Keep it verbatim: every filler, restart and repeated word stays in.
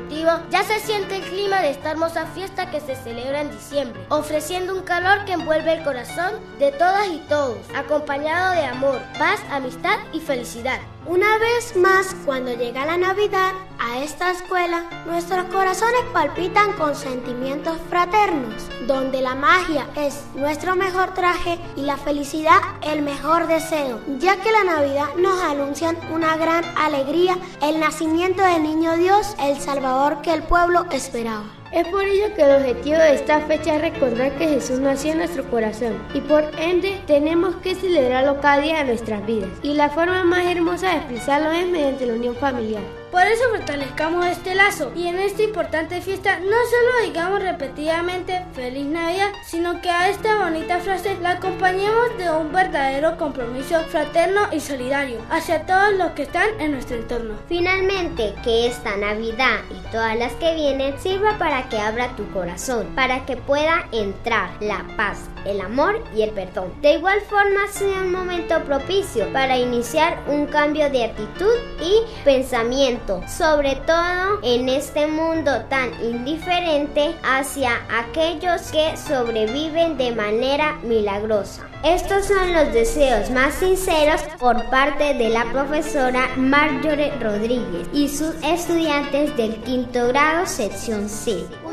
motivo, ya se siente el clima de esta hermosa fiesta que se celebra en diciembre, ofreciendo un calor que envuelve el corazón de todas y todos, acompañado de amor, paz, amistad y felicidad. Una vez más, cuando llega la Navidad, a esta escuela, nuestros corazones palpitan con sentimientos fraternos, donde la magia es nuestro mejor traje y la felicidad el mejor deseo, ya que la Navidad nos anuncia una gran alegría, el nacimiento del niño Dios, el Salvador que el pueblo esperaba. Es por ello que el objetivo de esta fecha es recordar que Jesús nació en nuestro corazón y por ende tenemos que celebrarlo cada día de nuestras vidas. Y la forma más hermosa de expresarlo es mediante la unión familiar. Por eso fortalezcamos este lazo y en esta importante fiesta no solo digamos repetidamente Feliz Navidad, sino que a esta bonita frase la acompañemos de un verdadero compromiso fraterno y solidario hacia todos los que están en nuestro entorno. Finalmente, que esta Navidad y todas las que vienen sirva para que abra tu corazón, para que pueda entrar la paz, el amor y el perdón. De igual forma, sea un momento propicio para iniciar un cambio de actitud y pensamiento, sobre todo en este mundo tan indiferente hacia aquellos que sobreviven de manera milagrosa. Estos son los deseos más sinceros por parte de la profesora Marjorie Rodríguez y sus estudiantes del quinto grado sección C.